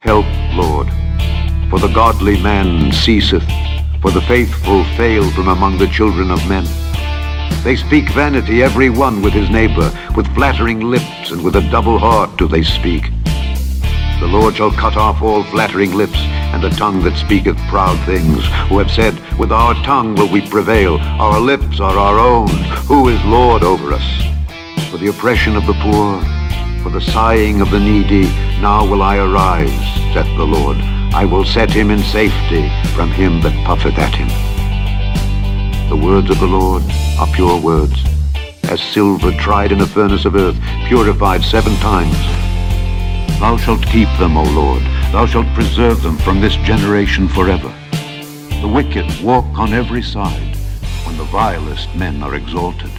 Help, Lord, for the godly man ceaseth, for the faithful fail from among the children of men. They speak vanity every one with his neighbor, with flattering lips and with a double heart do they speak. The Lord shall cut off all flattering lips, and a tongue that speaketh proud things, who have said, with our tongue will we prevail, our lips are our own, who is Lord over us? For the oppression of the poor, for the sighing of the needy, now will I arise, saith the Lord. I will set him in safety from him that puffeth at him. The words of the Lord are pure words, as silver tried in a furnace of earth, purified 7 times. Thou shalt keep them, O Lord. Thou shalt preserve them from this generation forever. The wicked walk on every side, when the vilest men are exalted.